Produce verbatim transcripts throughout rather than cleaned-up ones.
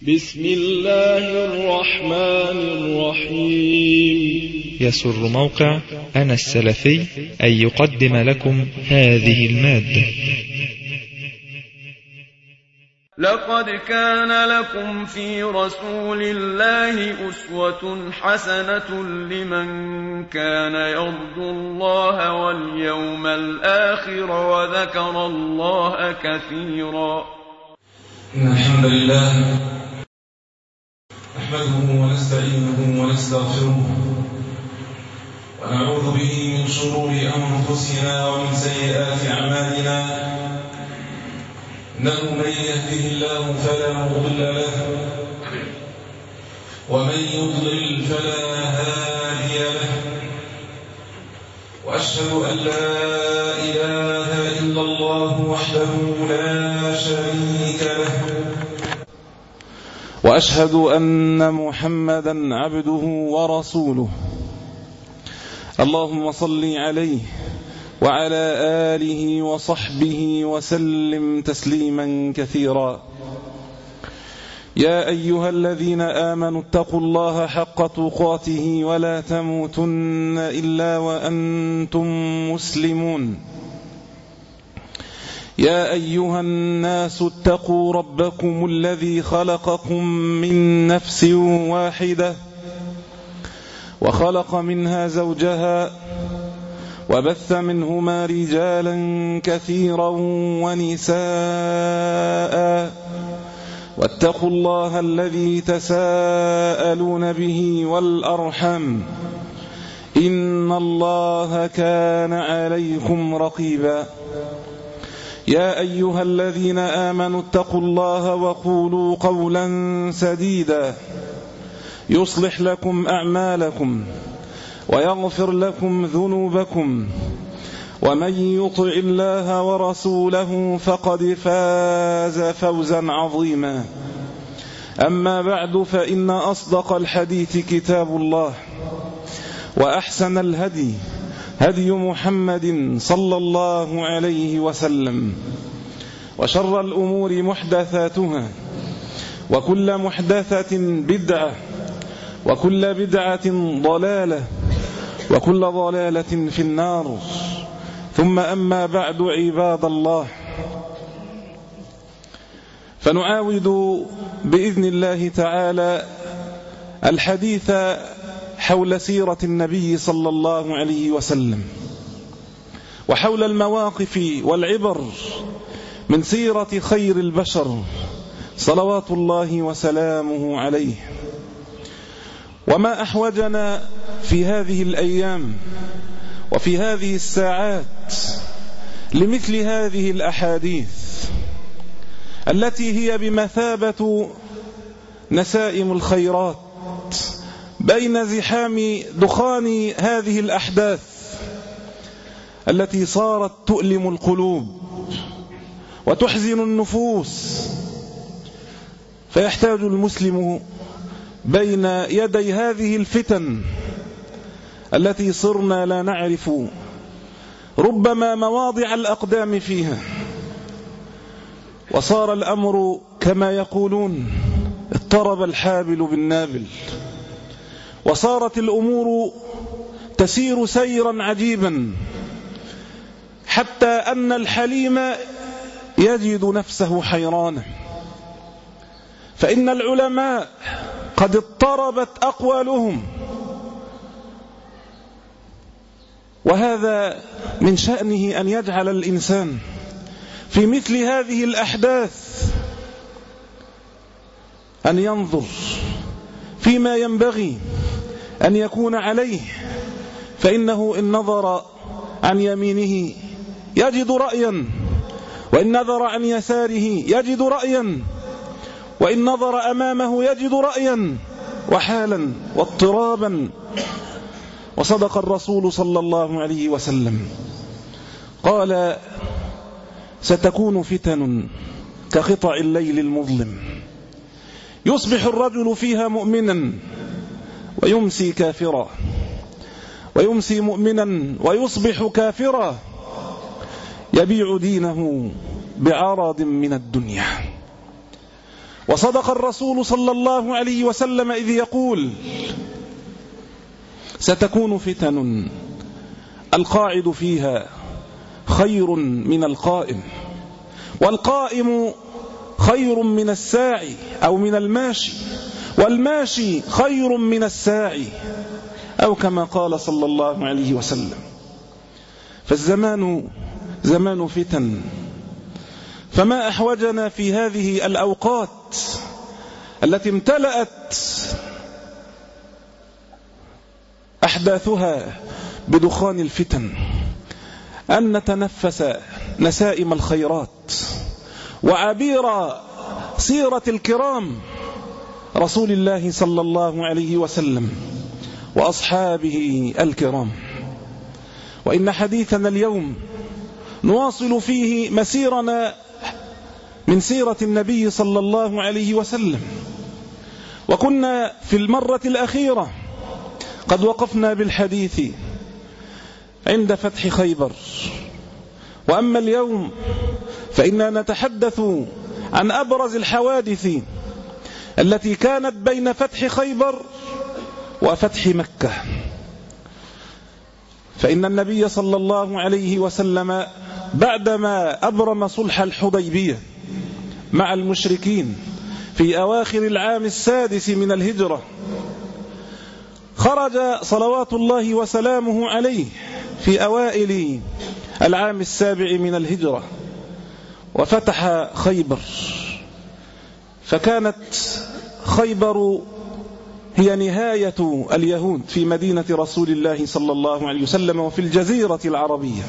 بسم الله الرحمن الرحيم. يسر موقع أنا السلفي أن يقدم لكم هذه المادة. لقد كان لكم في رسول الله أسوة حسنة لمن كان يرجو الله واليوم الآخر وذكر الله كثيرا. إن الحمد لله نحمده ونستعينه ونستغفره ونعوذ به من شرور أنفسنا ومن سيئات أعمالنا. إنه من يهده الله فلا مضل له ومن يضلل فلا هادي له، وأشهد أن لا إله إلا الله وحده لا شريك له، وأشهد أن محمدا عبده ورسوله. اللهم صل عليه وعلى آله وصحبه وسلم تسليما كثيرا. يا أيها الذين آمنوا اتقوا الله حق تقاته ولا تموتن إلا وأنتم مسلمون. يا أيها الناس اتقوا ربكم الذي خلقكم من نفس واحدة وخلق منها زوجها وبث منهما رجالا كثيرا ونساء، واتقوا الله الذي تساءلون به والأرحم إن الله كان عليكم رقيبا. يا أيها الذين آمنوا اتقوا الله وقولوا قولا سديدا يصلح لكم أعمالكم ويغفر لكم ذنوبكم، ومن يطع الله ورسوله فقد فاز فوزا عظيما. أما بعد، فإن أصدق الحديث كتاب الله، وأحسن الهدي هدي محمد صلى الله عليه وسلم، وشر الأمور محدثاتها، وكل محدثة بدعة، وكل بدعة ضلالة، وكل ضلالة في النار. ثم أما بعد، عباد الله، فنعاود بإذن الله تعالى الحديث حول سيرة النبي صلى الله عليه وسلم، وحول المواقف والعبر من سيرة خير البشر صلوات الله وسلامه عليه. وما أحوجنا في هذه الأيام وفي هذه الساعات لمثل هذه الأحاديث التي هي بمثابة نسائم الخيرات بين زحام دخان هذه الأحداث التي صارت تؤلم القلوب وتحزن النفوس. فيحتاج المسلم بين يدي هذه الفتن التي صرنا لا نعرف ربما مواضع الأقدام فيها، وصار الأمر كما يقولون اضطرب الحابل بالنابل، وصارت الأمور تسير سيرا عجيبا حتى أن الحليم يجد نفسه حيرانا. فإن العلماء قد اضطربت أقوالهم، وهذا من شأنه أن يجعل الإنسان في مثل هذه الأحداث أن ينظر فيما ينبغي أن يكون عليه، فإنه إن نظر عن يمينه يجد رأيا، وإن نظر عن يساره يجد رأيا، وإن نظر أمامه يجد رأيا وحالا واضطرابا. وصدق الرسول صلى الله عليه وسلم قال: ستكون فتن كقطع الليل المظلم، يصبح الرجل فيها مؤمنا ويمسي كافرا، ويمسي مؤمنا ويصبح كافرا، يبيع دينه بعرض من الدنيا. وصدق الرسول صلى الله عليه وسلم إذ يقول: ستكون فتن القاعد فيها خير من القائم، والقائم خير من الساعي أو من الماشي، والماشي خير من الساعي، أو كما قال صلى الله عليه وسلم. فالزمان زمان فتن، فما أحوجنا في هذه الأوقات التي امتلأت أحداثها بدخان الفتن أن نتنفس نسائم الخيرات وعبير سيرة الكرام رسول الله صلى الله عليه وسلم وأصحابه الكرام. وإن حديثنا اليوم نواصل فيه مسيرنا من سيرة النبي صلى الله عليه وسلم. وكنا في المرة الأخيرة قد وقفنا بالحديث عند فتح خيبر، وأما اليوم فإننا نتحدث عن أبرز الحوادث التي كانت بين فتح خيبر وفتح مكة. فإن النبي صلى الله عليه وسلم بعدما أبرم صلح الحديبية مع المشركين في أواخر العام السادس من الهجرة، خرج صلوات الله وسلامه عليه في أوائل العام السابع من الهجرة وفتح خيبر. فكانت خيبر هي نهاية اليهود في مدينة رسول الله صلى الله عليه وسلم وفي الجزيرة العربية،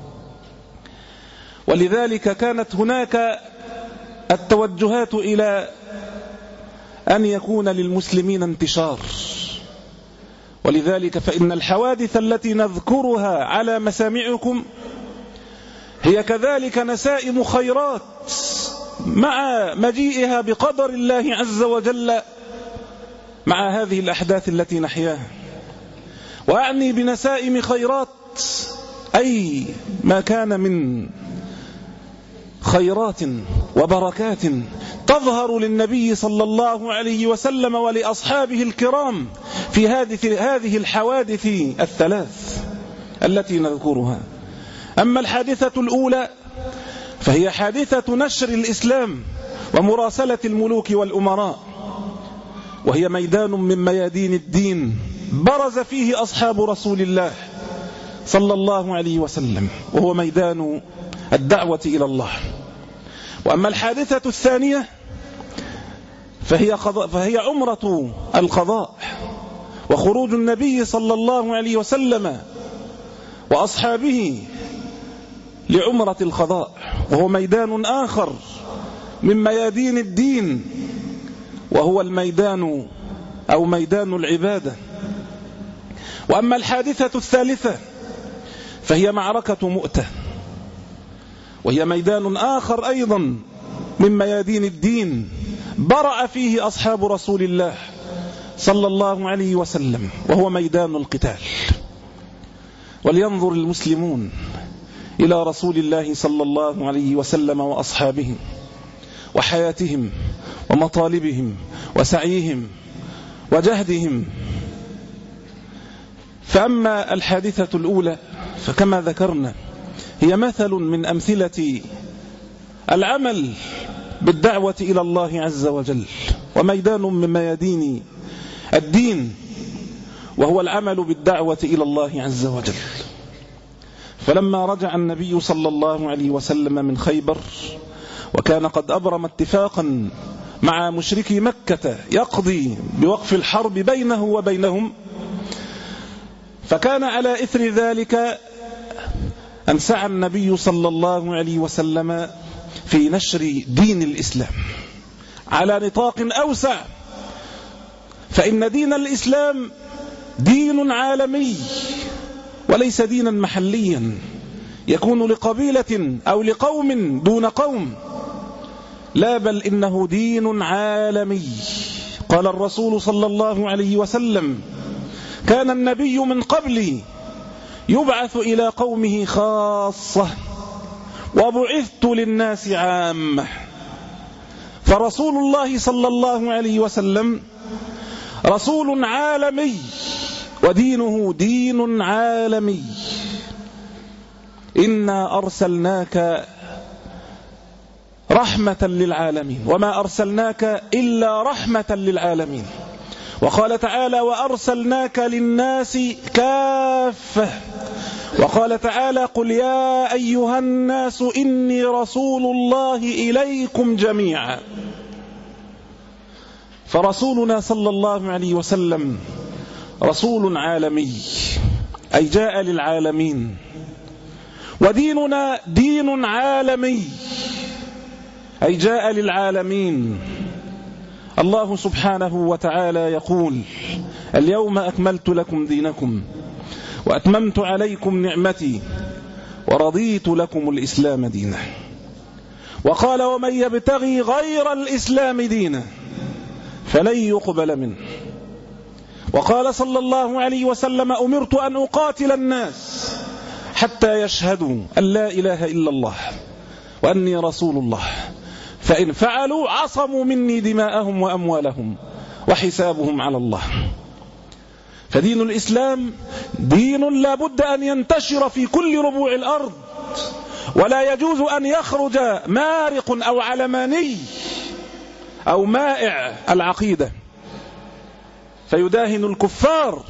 ولذلك كانت هناك التوجهات إلى أن يكون للمسلمين انتشار. ولذلك فإن الحوادث التي نذكرها على مسامعكم هي كذلك نسائم خيرات مع مجيئها بقدر الله عز وجل مع هذه الأحداث التي نحياها. وأعني بنسائم خيرات أي ما كان من خيرات وبركات تظهر للنبي صلى الله عليه وسلم ولأصحابه الكرام في هذه هذه الحوادث الثلاث التي نذكرها. أما الحادثة الأولى فهي حادثة نشر الإسلام ومراسلة الملوك والأمراء، وهي ميدان من ميادين الدين برز فيه أصحاب رسول الله صلى الله عليه وسلم، وهو ميدان الدعوة إلى الله. وأما الحادثة الثانية فهي, فهي عمرة القضاء وخروج النبي صلى الله عليه وسلم وأصحابه لعمرة القضاء، وهو ميدان آخر من ميادين الدين، وهو الميدان أو ميدان العبادة. وأما الحادثة الثالثة فهي معركة مؤتة، وهي ميدان آخر أيضا من ميادين الدين برأ فيه أصحاب رسول الله صلى الله عليه وسلم، وهو ميدان القتال. ولينظر المسلمون إلى رسول الله صلى الله عليه وسلم وأصحابه وحياتهم ومطالبهم وسعيهم وجهدهم. فأما الحادثة الأولى فكما ذكرنا هي مثل من أمثلة العمل بالدعوة إلى الله عز وجل، وميدان من ميادين الدين، وهو العمل بالدعوة إلى الله عز وجل. فلما رجع النبي صلى الله عليه وسلم من خيبر، وكان قد أبرم اتفاقا مع مشركي مكة يقضي بوقف الحرب بينه وبينهم، فكان على إثر ذلك أن سعى النبي صلى الله عليه وسلم في نشر دين الإسلام على نطاق أوسع. فإن دين الإسلام دين عالمي وليس دينا محليا يكون لقبيلة أو لقوم دون قوم، لا بل إنه دين عالمي. قال الرسول صلى الله عليه وسلم: كان النبي من قبلي يبعث إلى قومه خاصة وبعثت للناس عامة. فرسول الله صلى الله عليه وسلم رسول عالمي ودينه دين عالمي. إنا أرسلناك رحمة للعالمين وما أرسلناك إلا رحمة للعالمين. وقال تعالى وأرسلناك للناس كافة. وقال تعالى قل يا أيها الناس إني رسول الله إليكم جميعا. فرسولنا صلى الله عليه وسلم رسول عالمي أي جاء للعالمين، وديننا دين عالمي أي جاء للعالمين. الله سبحانه وتعالى يقول اليوم أكملت لكم دينكم وأتممت عليكم نعمتي ورضيت لكم الإسلام دينا. وقال ومن يبتغي غير الإسلام دينا فلن يقبل منه. وقال صلى الله عليه وسلم أمرت أن أقاتل الناس حتى يشهدوا أن لا إله إلا الله وأني رسول الله، فإن فعلوا عصموا مني دماءهم وأموالهم وحسابهم على الله. فدين الإسلام دين لا بد أن ينتشر في كل ربوع الأرض، ولا يجوز أن يخرج مارق أو علماني أو مائع العقيدة فيداهن الكفار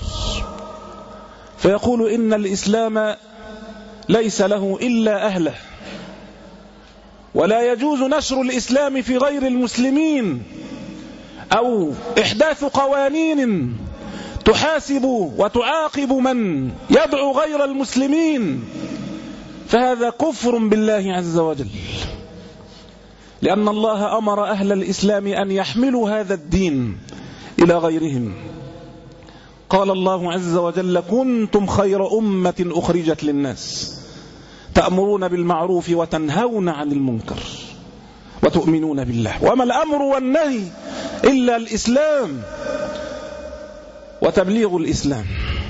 فيقول إن الإسلام ليس له إلا أهله، ولا يجوز نشر الإسلام في غير المسلمين أو إحداث قوانين تحاسب وتعاقب من يدعو غير المسلمين، فهذا كفر بالله عز وجل، لأن الله أمر أهل الإسلام أن يحملوا هذا الدين إلى غيرهم. قال الله عز وجل كنتم خير أمة أخرجت للناس تأمرون بالمعروف وتنهون عن المنكر وتؤمنون بالله. وما الأمر والنهي إلا الإسلام وتبليغ الإسلام.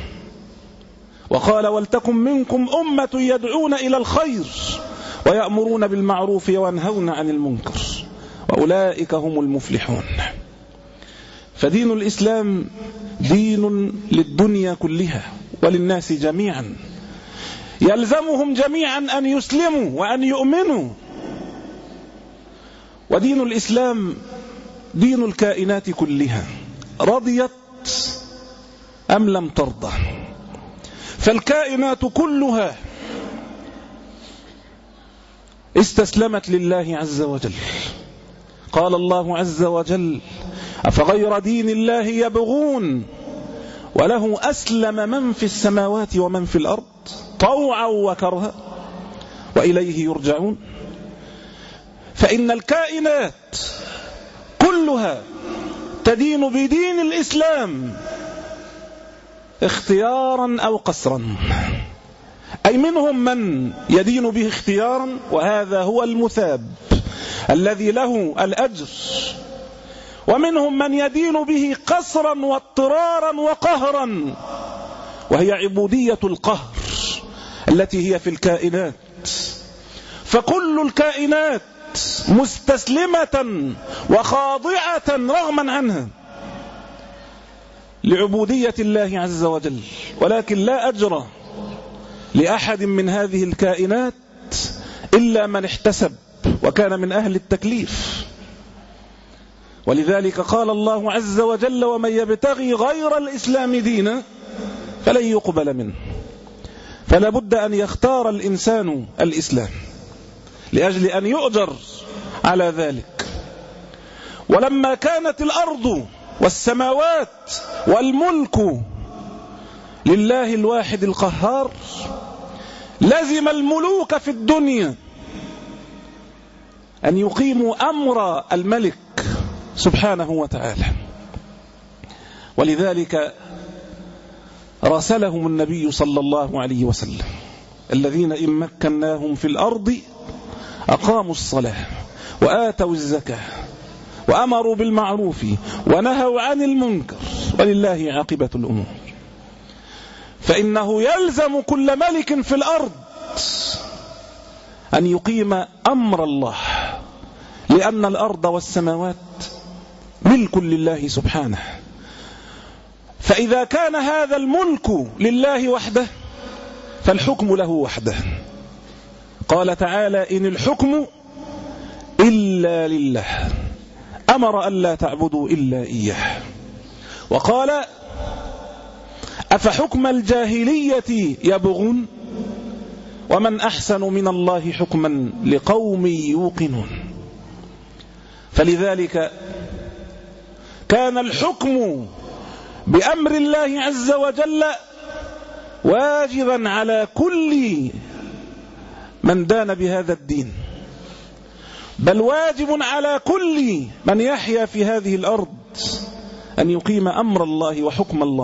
وقال ولتكن منكم أمة يدعون إلى الخير ويأمرون بالمعروف وينهون عن المنكر وأولئك هم المفلحون. فدين الإسلام دين للدنيا كلها وللناس جميعا، يلزمهم جميعا أن يسلموا وأن يؤمنوا. ودين الإسلام دين الكائنات كلها رضيت أم لم ترضى، فالكائنات كلها استسلمت لله عز وجل. قال الله عز وجل أفغير دين الله يبغون وله أسلم من في السماوات ومن في الأرض طوعا وكرها وإليه يرجعون. فإن الكائنات كلها تدين بدين الإسلام اختيارا أو قسرا، أي منهم من يدين به اختيارا وهذا هو المثاب الذي له الأجر، ومنهم من يدين به قسرا واضطرارا وقهرا وهي عبودية القهر التي هي في الكائنات. فكل الكائنات مستسلمة وخاضعة رغما عنها لعبودية الله عز وجل، ولكن لا أجر لأحد من هذه الكائنات إلا من احتسب وكان من أهل التكليف. ولذلك قال الله عز وجل ومن يبتغي غير الإسلام دينا فلن يقبل منه. فلا بد أن يختار الإنسان الإسلام لأجل أن يؤجر على ذلك. ولما كانت الأرض والسماوات والملك لله الواحد القهار لزم الملوك في الدنيا أن يقيموا أمر الملك سبحانه وتعالى. ولذلك راسلهم النبي صلى الله عليه وسلم الذين إن مكناهم في الأرض أقاموا الصلاة وآتوا الزكاة وأمروا بالمعروف ونهوا عن المنكر ولله عاقبة الأمور. فإنه يلزم كل ملك في الأرض أن يقيم أمر الله، لأن الأرض والسماوات ملك لله سبحانه، فإذا كان هذا الملك لله وحده فالحكم له وحده. قال تعالى: إن الحكم إلا لله، أمر ألا تعبدوا إلا إياه. وقال: أفحكم الجاهلية يبغون ومن أحسن من الله حكما لقوم يوقنون. فلذلك كان الحكم بأمر الله عز وجل واجبا على كل من دان بهذا الدين، بل واجب على كل من يحيا في هذه الأرض أن يقيم أمر الله وحكم الله.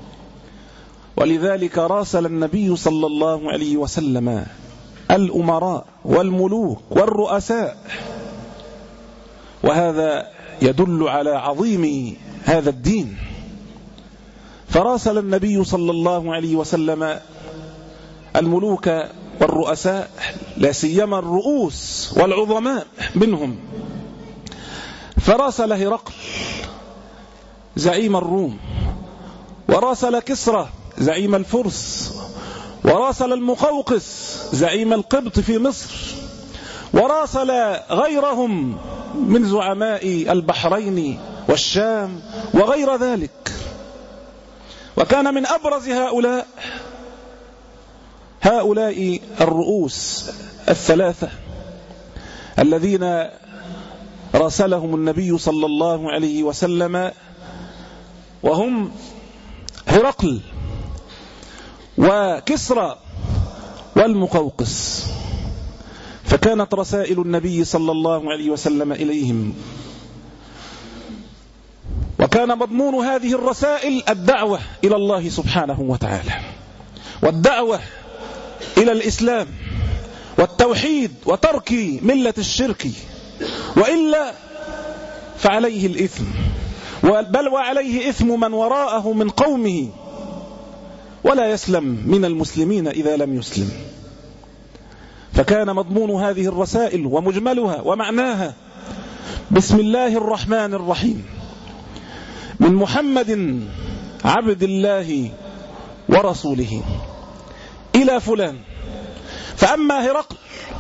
ولذلك راسل النبي صلى الله عليه وسلم الأمراء والملوك والرؤساء، وهذا يدل على عظيم هذا الدين. فراسل النبي صلى الله عليه وسلم الملوك والرؤساء، لا سيما الرؤوس والعظماء منهم. فراسل هرقل زعيم الروم، وراسل كسرى زعيم الفرس، وراسل المقوقس زعيم القبط في مصر، وراسل غيرهم من زعماء البحرين والشام وغير ذلك. وكان من أبرز هؤلاء هؤلاء الرؤوس الثلاثة الذين راسلهم النبي صلى الله عليه وسلم، وهم هرقل وكسرى والمقوقس. فكانت رسائل النبي صلى الله عليه وسلم إليهم، وكان مضمون هذه الرسائل الدعوة إلى الله سبحانه وتعالى، والدعوة إلى الإسلام والتوحيد وترك ملة الشرك، وإلا فعليه الإثم، بل وعليه إثم من وراءه من قومه، ولا يسلم من المسلمين إذا لم يسلم. فكان مضمون هذه الرسائل ومجملها ومعناها: بسم الله الرحمن الرحيم، من محمد عبد الله ورسوله إلى فلان. فأما هرقل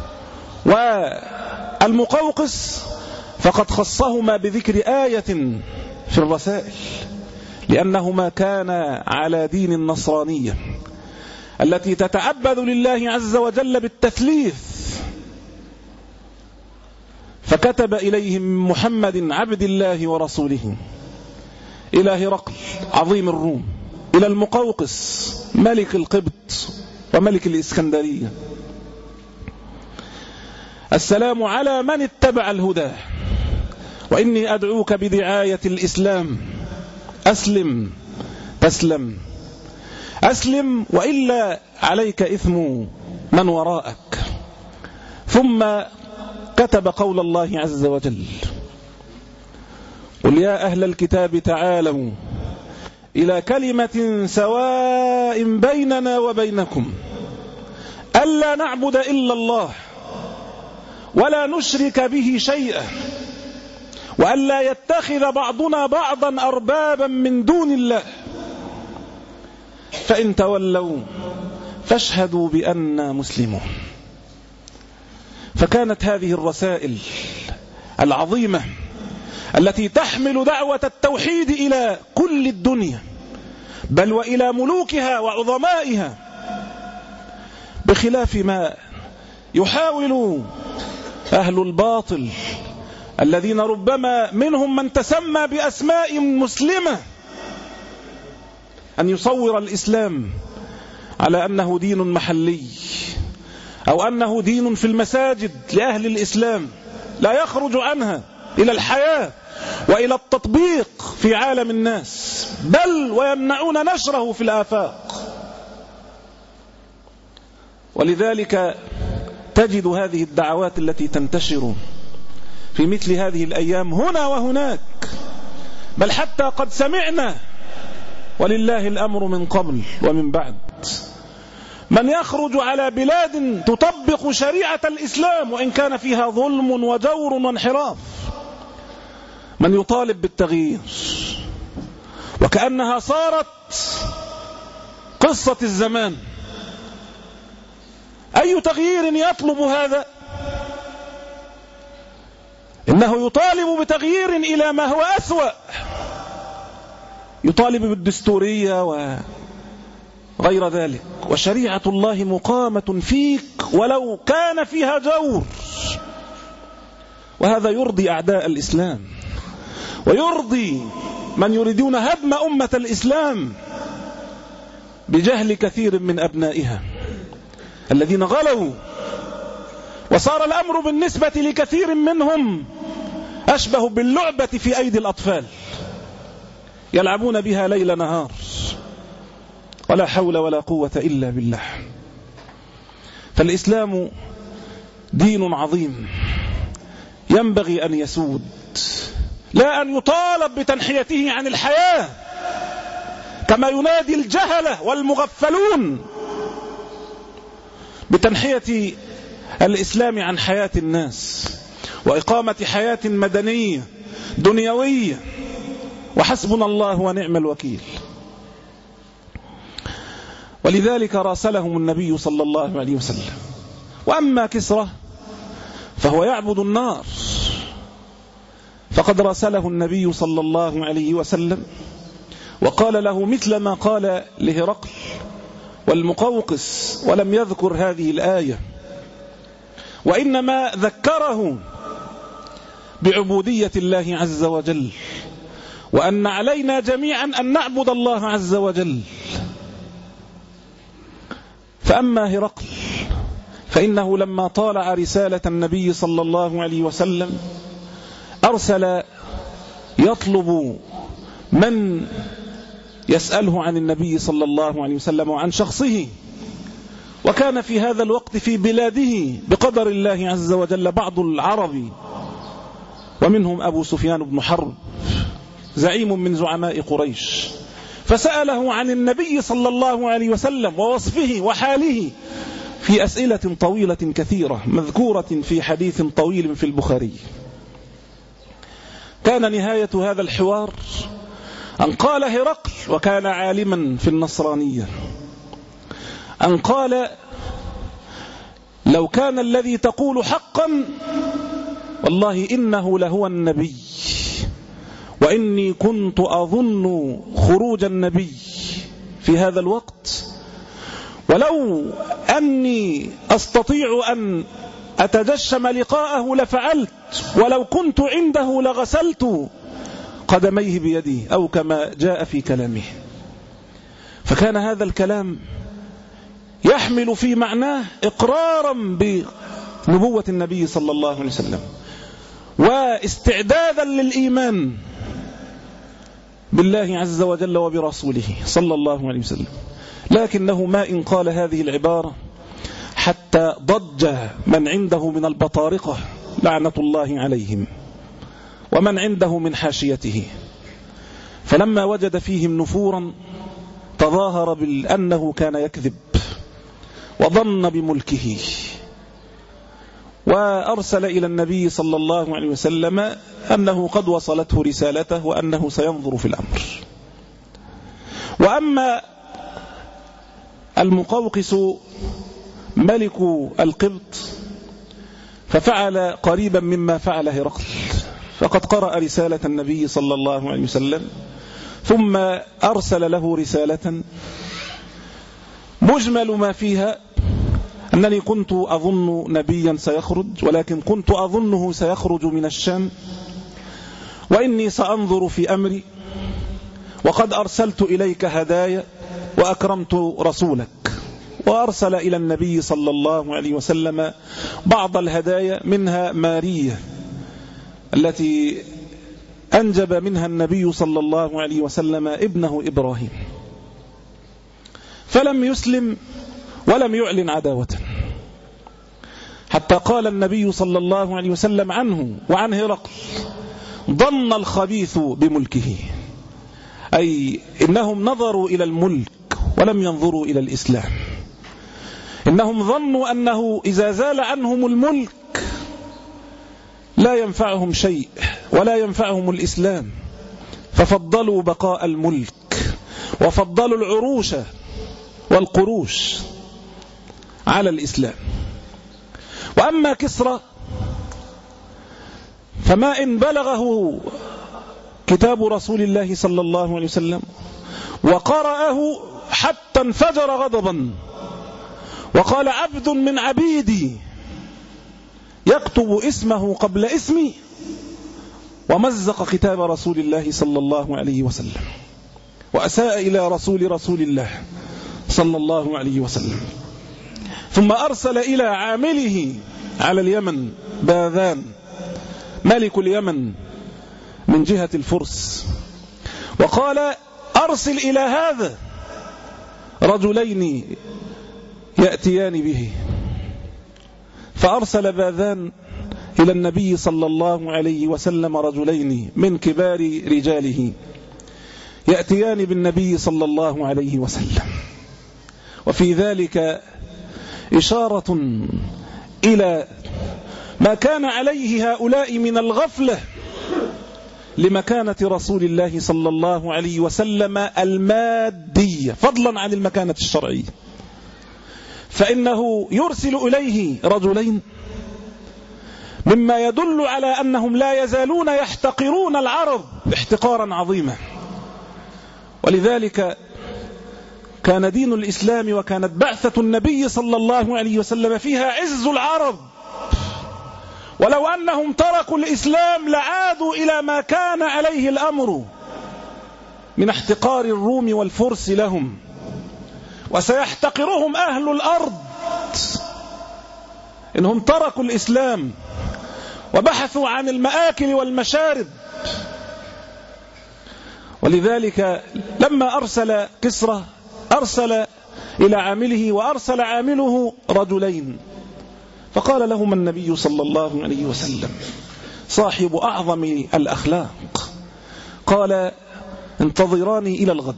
والمقوقس فقد خصهما بذكر آية في الرسائل، لأنهما كانا على دين النصرانية التي تتعبد لله عز وجل بالتثليث. فكتب إليهم محمد عبد الله ورسوله إلى هرقل عظيم الروم، إلى المقوقس ملك القبط وملك الإسكندرية: السلام على من اتبع الهدى، وإني أدعوك بدعاية الإسلام، أسلم تسلم، أسلم وإلا عليك إثم من وراءك. ثم كتب قول الله عز وجل: قل يا أهل الكتاب تعالوا إلى كلمة سواء بيننا وبينكم ألا نعبد إلا الله ولا نشرك به شيئا وألا يتخذ بعضنا بعضا أربابا من دون الله فإن تولوا فاشهدوا بأننا مسلمون. فكانت هذه الرسائل العظيمة التي تحمل دعوة التوحيد إلى كل الدنيا، بل وإلى ملوكها وعظمائها، بخلاف ما يحاول أهل الباطل الذين ربما منهم من تسمى بأسماء مسلمة أن يصور الإسلام على أنه دين محلي، أو أنه دين في المساجد لأهل الإسلام لا يخرج عنها إلى الحياة وإلى التطبيق في عالم الناس، بل ويمنعون نشره في الآفاق. ولذلك تجد هذه الدعوات التي تنتشر في مثل هذه الأيام هنا وهناك، بل حتى قد سمعنا ولله الأمر من قبل ومن بعد من يخرج على بلاد تطبق شريعة الإسلام وإن كان فيها ظلم وجور وانحراف، من يطالب بالتغيير، وكأنها صارت قصة الزمان. أي تغيير يطلب هذا؟ إنه يطالب بتغيير إلى ما هو أسوأ، يطالب بالدستورية وغير ذلك، وشريعة الله مقامة فيك ولو كان فيها جور. وهذا يرضي أعداء الإسلام ويرضي من يريدون هدم أمة الإسلام بجهل كثير من أبنائها الذين غلوا، وصار الأمر بالنسبة لكثير منهم أشبه باللعبة في أيدي الأطفال يلعبون بها ليل نهار، ولا حول ولا قوة إلا بالله. فالإسلام دين عظيم ينبغي أن يسود، لا أن يطالب بتنحيته عن الحياة كما ينادي الجهلة والمغفلون بتنحية الإسلام عن حياة الناس وإقامة حياة مدنية دنيوية، وحسبنا الله ونعم الوكيل. ولذلك راسلهم النبي صلى الله عليه وسلم. وأما كسرى فهو يعبد النار، فقد راسله النبي صلى الله عليه وسلم وقال له مثل ما قال لهرقل والمقوقس، ولم يذكر هذه الآية، وإنما ذكره بعبودية الله عز وجل، وأن علينا جميعا أن نعبد الله عز وجل. فأما هرقل فإنه لما طالع رسالة النبي صلى الله عليه وسلم أرسل يطلب من يسأله عن النبي صلى الله عليه وسلم وعن شخصه، وكان في هذا الوقت في بلاده بقدر الله عز وجل بعض العرب، ومنهم أبو سفيان بن حرب زعيم من زعماء قريش، فسأله عن النبي صلى الله عليه وسلم ووصفه وحاله في أسئلة طويلة كثيرة مذكورة في حديث طويل في البخاري. كان نهاية هذا الحوار أن قال هرقل، وكان عالما في النصرانية، أن قال: لو كان الذي تقول حقا والله إنه لهو النبي، وإني كنت أظن خروج النبي في هذا الوقت، ولو أني أستطيع أن أتجشم لقاءه لفعلت، ولو كنت عنده لغسلت قدميه بيدي، أو كما جاء في كلامه. فكان هذا الكلام يحمل في معناه إقرارا بنبوة النبي صلى الله عليه وسلم واستعدادا للإيمان بالله عز وجل وبرسوله صلى الله عليه وسلم. لكنه ما إن قال هذه العبارة حتى ضج من عنده من البطارقة لعنة الله عليهم ومن عنده من حاشيته، فلما وجد فيهم نفورا تظاهر بأنه كان يكذب وظن بملكه، وأرسل إلى النبي صلى الله عليه وسلم أنه قد وصلته رسالته وأنه سينظر في الأمر. وأما المقوقس ملك القبط ففعل قريبا مما فعل هرقل، فقد قرأ رسالة النبي صلى الله عليه وسلم ثم أرسل له رسالة مجمل ما فيها أنني كنت أظن نبيا سيخرج، ولكن كنت أظنه سيخرج من الشام، وإني سأنظر في أمري، وقد أرسلت إليك هدايا وأكرمت رسولك. وأرسل إلى النبي صلى الله عليه وسلم بعض الهدايا، منها مارية التي أنجب منها النبي صلى الله عليه وسلم ابنه إبراهيم، فلم يسلم ولم يعلن عداوة، حتى قال النبي صلى الله عليه وسلم عنه وعن هرقل: ظن الخبيث بملكه، أي إنهم نظروا إلى الملك ولم ينظروا إلى الإسلام. إنهم ظنوا أنه إذا زال عنهم الملك لا ينفعهم شيء ولا ينفعهم الإسلام، ففضلوا بقاء الملك وفضلوا العروش والقروش على الإسلام. وأما كسرى فما إن بلغه كتاب رسول الله صلى الله عليه وسلم وقرأه حتى انفجر غضبا وقال: عبد من عبيدي يكتب اسمه قبل اسمي، ومزق كتاب رسول الله صلى الله عليه وسلم وأساء إلى رسول رسول الله صلى الله عليه وسلم. ثم أرسل إلى عامله على اليمن باذان ملك اليمن من جهة الفرس، وقال: أرسل إلى هذا رجلين يأتيان به. فأرسل باذان إلى النبي صلى الله عليه وسلم رجلين من كبار رجاله يأتيان بالنبي صلى الله عليه وسلم. وفي ذلك إشارة إلى ما كان عليه هؤلاء من الغفلة لمكانة رسول الله صلى الله عليه وسلم المادية فضلا عن المكانة الشرعية. فإنه يرسل إليه رجلين مما يدل على أنهم لا يزالون يحتقرون العرب احتقارا عظيما. ولذلك كان دين الإسلام وكانت بعثة النبي صلى الله عليه وسلم فيها عز العرب، ولو أنهم تركوا الإسلام لعادوا إلى ما كان عليه الأمر من احتقار الروم والفرس لهم، وسيحتقرهم أهل الأرض إنهم تركوا الإسلام وبحثوا عن المآكل والمشارب. ولذلك لما أرسل كسرى أرسل إلى عامله، وأرسل عامله رجلين، فقال لهم النبي صلى الله عليه وسلم صاحب أعظم الأخلاق، قال: انتظراني إلى الغد،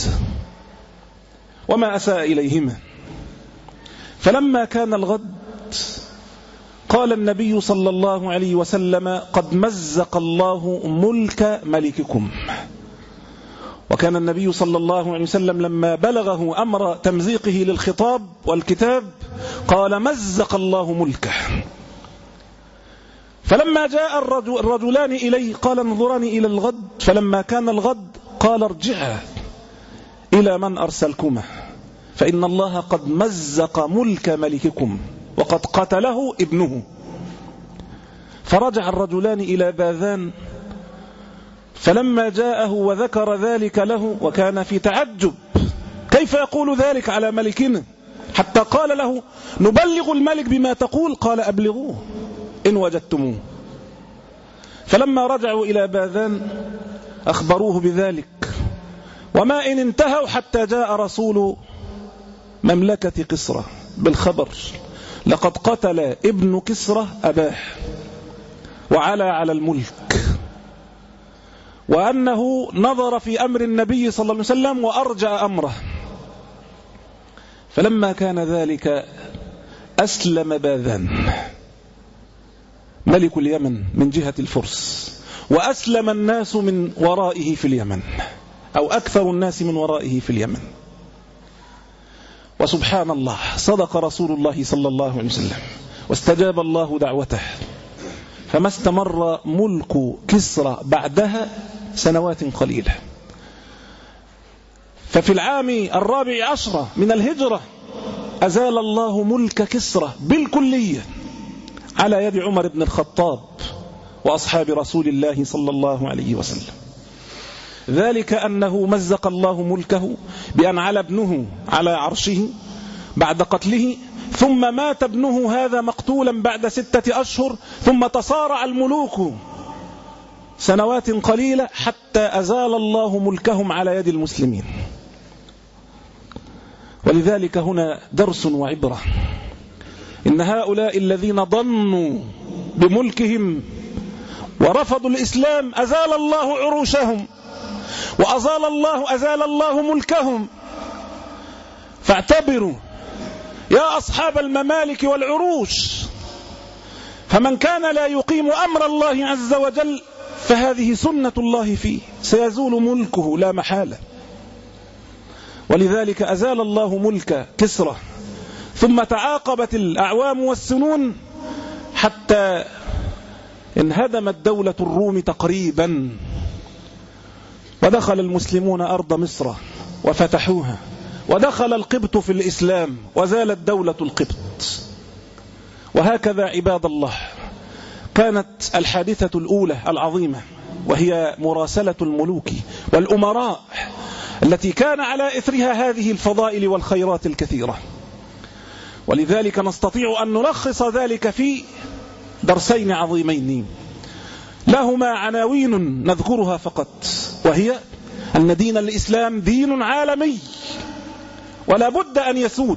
وما أساء إليهما. فلما كان الغد قال النبي صلى الله عليه وسلم: قد مزق الله ملك ملككم. وكان النبي صلى الله عليه وسلم لما بلغه أمر تمزيقه للخطاب والكتاب قال: مزق الله ملكه. فلما جاء الرجل الرجلان إليه قال: انظراني إلى الغد. فلما كان الغد قال: ارجعا إلى من أرسلكما، فإن الله قد مزق ملك ملككم وقد قتله ابنه. فرجع الرجلان إلى باذان، فلما جاءه وذكر ذلك له وكان في تعجب، كيف يقول ذلك على ملكنا؟ حتى قال له: نبلغ الملك بما تقول؟ قال: أبلغوه إن وجدتموه. فلما رجعوا إلى باذان أخبروه بذلك، وما إن انتهوا حتى جاء رسول مملكة كسرى بالخبر: لقد قتل ابن كسرى أباه وعلى على الملك، وأنه نظر في أمر النبي صلى الله عليه وسلم وأرجع أمره. فلما كان ذلك أسلم باذان ملك اليمن من جهة الفرس، وأسلم الناس من ورائه في اليمن، أو أكثر الناس من ورائه في اليمن. وسبحان الله، صدق رسول الله صلى الله عليه وسلم واستجاب الله دعوته، فما استمر ملك كسرى بعدها سنوات قليلة. ففي العام الرابع عشر من الهجرة أزال الله ملك كسرى بالكلية على يد عمر بن الخطاب وأصحاب رسول الله صلى الله عليه وسلم. ذلك أنه مزق الله ملكه بأن على ابنه على عرشه بعد قتله، ثم مات ابنه هذا مقتولا بعد ستة أشهر، ثم تصارع الملوك سنوات قليلة حتى أزال الله ملكهم على يد المسلمين. ولذلك هنا درس وعبرة، إن هؤلاء الذين ضنوا بملكهم ورفضوا الإسلام أزال الله عروشهم وأزال الله أزال الله ملكهم. فاعتبروا يا أصحاب الممالك والعروش، فمن كان لا يقيم أمر الله عز وجل فهذه سنة الله فيه، سيزول ملكه لا محالة. ولذلك أزال الله ملك كسرى، ثم تعاقبت الأعوام والسنون حتى انهدمت دولة الروم تقريبا، ودخل المسلمون أرض مصر وفتحوها، ودخل القبط في الإسلام وزالت دولة القبط. وهكذا عباد الله كانت الحادثة الأولى العظيمة، وهي مراسلة الملوك والأمراء التي كان على إثرها هذه الفضائل والخيرات الكثيرة. ولذلك نستطيع أن نلخص ذلك في درسين عظيمين لهما عناوين نذكرها فقط، وهي أن دين الإسلام دين عالمي ولا بد أن يسود.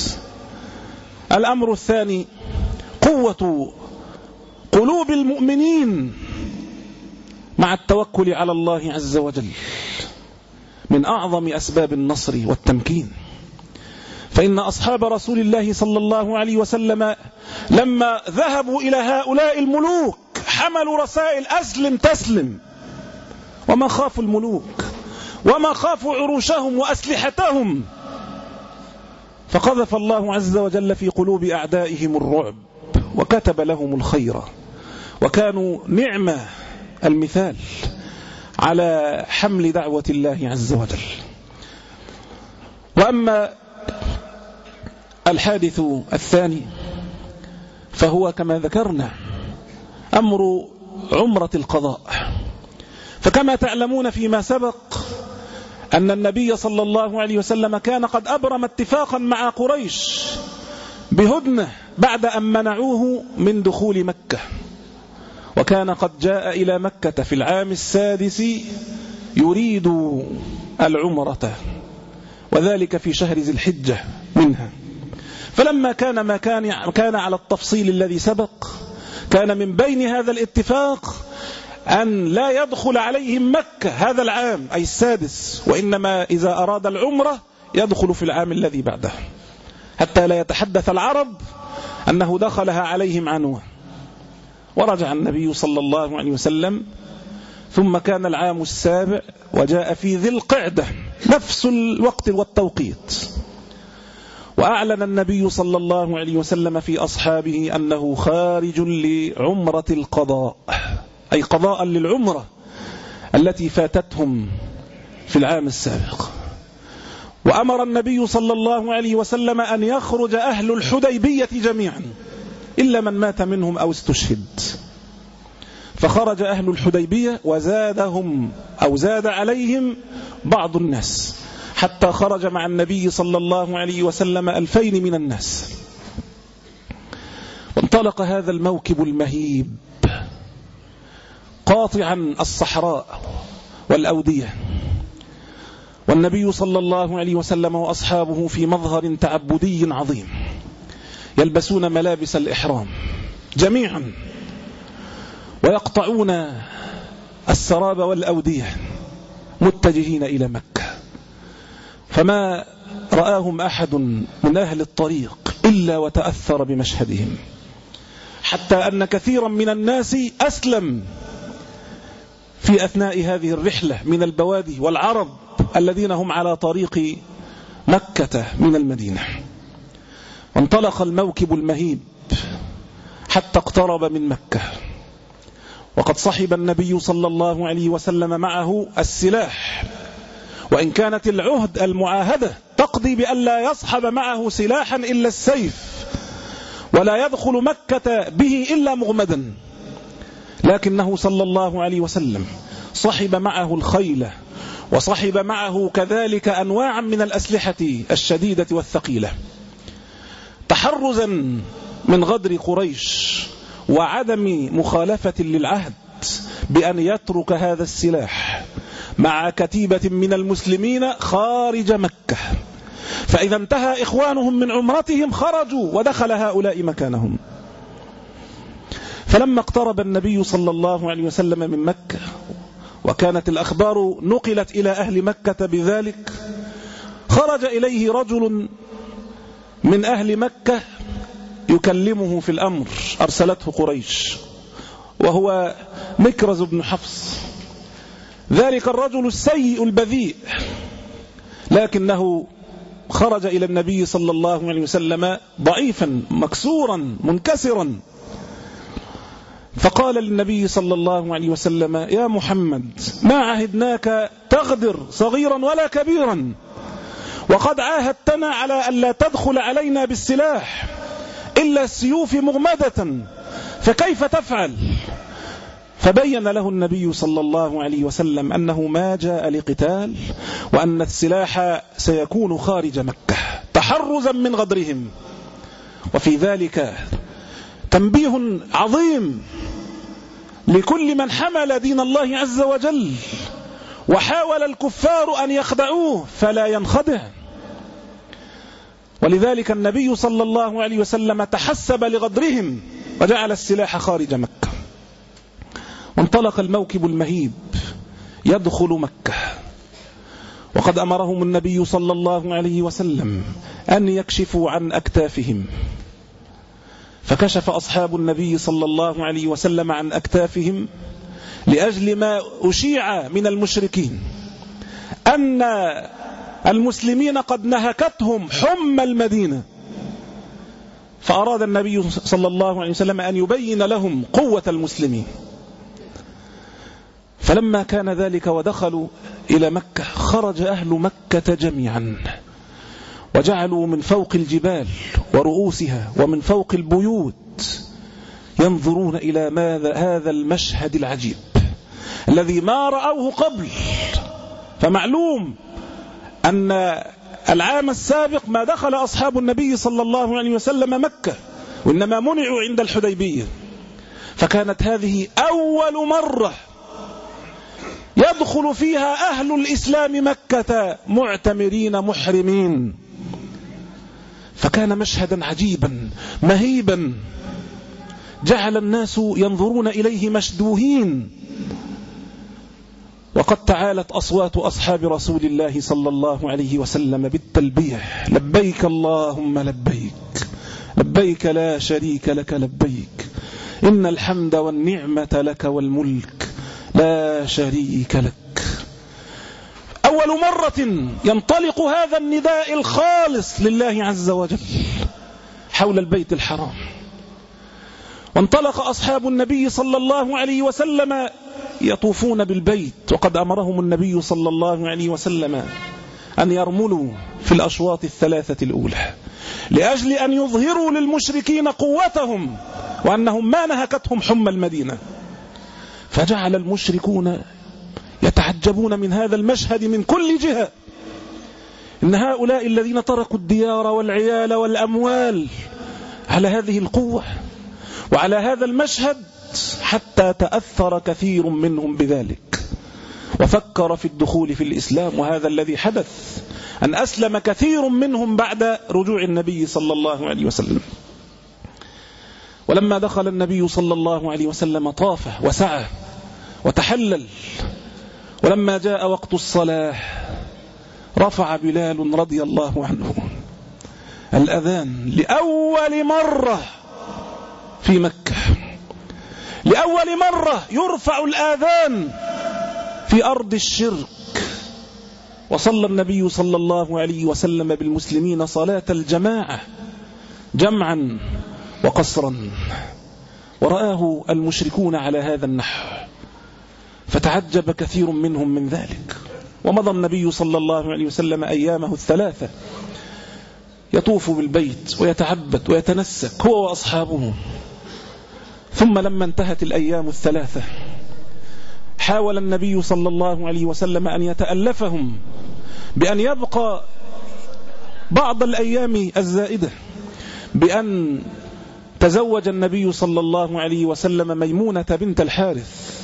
الأمر الثاني قوة قلوب المؤمنين مع التوكل على الله عز وجل، من أعظم أسباب النصر والتمكين. فإن أصحاب رسول الله صلى الله عليه وسلم لما ذهبوا إلى هؤلاء الملوك حملوا رسائل أسلم تسلم، وما خافوا الملوك وما خافوا عروشهم وأسلحتهم، فقذف الله عز وجل في قلوب أعدائهم الرعب وكتب لهم الخير، وكانوا نعمة المثال على حمل دعوة الله عز وجل. وأما الحادث الثاني فهو كما ذكرنا أمر عمرة القضاء. فكما تعلمون فيما سبق أن النبي صلى الله عليه وسلم كان قد أبرم اتفاقا مع قريش بهدنة بعد أن منعوه من دخول مكة، وكان قد جاء إلى مكة في العام السادس يريد العمرة، وذلك في شهر ذي الحجة منها. فلما كان ما كان, كان على التفصيل الذي سبق، كان من بين هذا الاتفاق أن لا يدخل عليهم مكة هذا العام أي السادس، وإنما إذا أراد العمرة يدخل في العام الذي بعده، حتى لا يتحدث العرب أنه دخلها عليهم عنوة. ورجع النبي صلى الله عليه وسلم، ثم كان العام السابع وجاء في ذي القعدة نفس الوقت والتوقيت، وأعلن النبي صلى الله عليه وسلم في أصحابه أنه خارج لعمرة القضاء، أي قضاء للعمرة التي فاتتهم في العام السابق. وأمر النبي صلى الله عليه وسلم أن يخرج أهل الحديبية جميعا إلا من مات منهم أو استشهد، فخرج أهل الحديبية وزادهم أو زاد عليهم بعض الناس، حتى خرج مع النبي صلى الله عليه وسلم ألفين من الناس. وانطلق هذا الموكب المهيب قاطعا الصحراء والأودية، والنبي صلى الله عليه وسلم وأصحابه في مظهر تعبدي عظيم، يلبسون ملابس الإحرام جميعا، ويقطعون السراب والأودية متجهين إلى مكة. فما رآهم أحد من أهل الطريق إلا وتأثر بمشهدهم، حتى أن كثيرا من الناس أسلم في أثناء هذه الرحلة من البوادي والعرب الذين هم على طريق مكة من المدينة. وانطلق الموكب المهيب حتى اقترب من مكة، وقد صحب النبي صلى الله عليه وسلم معه السلاح، وإن كانت العهد المعاهدة تقضي بأن لا يصحب معه سلاحا إلا السيف، ولا يدخل مكة به إلا مغمدا، لكنه صلى الله عليه وسلم صحب معه الخيل، وصحب معه كذلك أنواعا من الأسلحة الشديدة والثقيلة، تحرزا من غدر قريش وعدم مخالفة للعهد بأن يترك هذا السلاح مع كتيبة من المسلمين خارج مكة، فإذا انتهى إخوانهم من عمرتهم خرجوا ودخل هؤلاء مكانهم. فلما اقترب النبي صلى الله عليه وسلم من مكة، وكانت الأخبار نقلت إلى أهل مكة بذلك، خرج إليه رجل من أهل مكة يكلمه في الأمر، أرسلته قريش، وهو مكرز بن حفص، ذلك الرجل السيء البذيء، لكنه خرج إلى النبي صلى الله عليه وسلم ضعيفا مكسورا منكسرا، فقال للنبي صلى الله عليه وسلم: يا محمد، ما عهدناك تغدر صغيرا ولا كبيرا، وقد عاهدتنا على أن لا تدخل علينا بالسلاح إلا السيوف مغمدة، فكيف تفعل؟ فبين له النبي صلى الله عليه وسلم أنه ما جاء لقتال، وأن السلاح سيكون خارج مكة تحرزا من غدرهم. وفي ذلك تنبيه عظيم لكل من حمل دين الله عز وجل وحاول الكفار أن يخدعوه فلا ينخدع. ولذلك النبي صلى الله عليه وسلم تحسب لغدرهم وجعل السلاح خارج مكة، وانطلق الموكب المهيب يدخل مكة، وقد أمرهم النبي صلى الله عليه وسلم أن يكشفوا عن أكتافهم، فكشف أصحاب النبي صلى الله عليه وسلم عن أكتافهم لأجل ما أشيع من المشركين أن المسلمين قد نهكتهم حمى المدينة، فأراد النبي صلى الله عليه وسلم أن يبين لهم قوة المسلمين. فلما كان ذلك ودخلوا إلى مكة خرج أهل مكة جميعا، وجعلوا من فوق الجبال ورؤوسها ومن فوق البيوت ينظرون إلى ماذا هذا المشهد العجيب الذي ما رأوه قبل. فمعلوم أن العام السابق ما دخل أصحاب النبي صلى الله عليه وسلم مكة، وإنما منعوا عند الحديبية، فكانت هذه أول مرة يدخل فيها أهل الإسلام مكة معتمرين محرمين، فكان مشهدا عجيبا مهيبا جعل الناس ينظرون إليه مشدوهين. وقد تعالت أصوات أصحاب رسول الله صلى الله عليه وسلم بالتلبية: لبيك اللهم لبيك، لبيك لا شريك لك لبيك، إن الحمد والنعمة لك والملك لا شريك لك. أول مرة ينطلق هذا النداء الخالص لله عز وجل حول البيت الحرام. وانطلق أصحاب النبي صلى الله عليه وسلم يطوفون بالبيت، وقد أمرهم النبي صلى الله عليه وسلم أن يرملوا في الأشواط الثلاثة الأولى لأجل أن يظهروا للمشركين قوتهم وأنهم ما نهكتهم حمى المدينة. فجعل المشركون يتعجبون من هذا المشهد من كل جهة، إن هؤلاء الذين تركوا الديار والعيال والأموال على هذه القوة وعلى هذا المشهد، حتى تأثر كثير منهم بذلك وفكر في الدخول في الإسلام. وهذا الذي حدث، أن أسلم كثير منهم بعد رجوع النبي صلى الله عليه وسلم. ولما دخل النبي صلى الله عليه وسلم طاف وسعى وتحلل، ولما جاء وقت الصلاة رفع بلال رضي الله عنه الأذان لأول مرة في مكة، لأول مرة يرفع الآذان في أرض الشرك. وصلى النبي صلى الله عليه وسلم بالمسلمين صلاة الجماعة جمعا وقصرا، ورآه المشركون على هذا النحو فتعجب كثير منهم من ذلك. ومضى النبي صلى الله عليه وسلم أيامه الثلاثة يطوف بالبيت ويتعبد ويتنسك هو وأصحابه. ثم لما انتهت الأيام الثلاثة حاول النبي صلى الله عليه وسلم أن يتألفهم بأن يبقى بعض الأيام الزائدة، بأن تزوج النبي صلى الله عليه وسلم ميمونة بنت الحارث.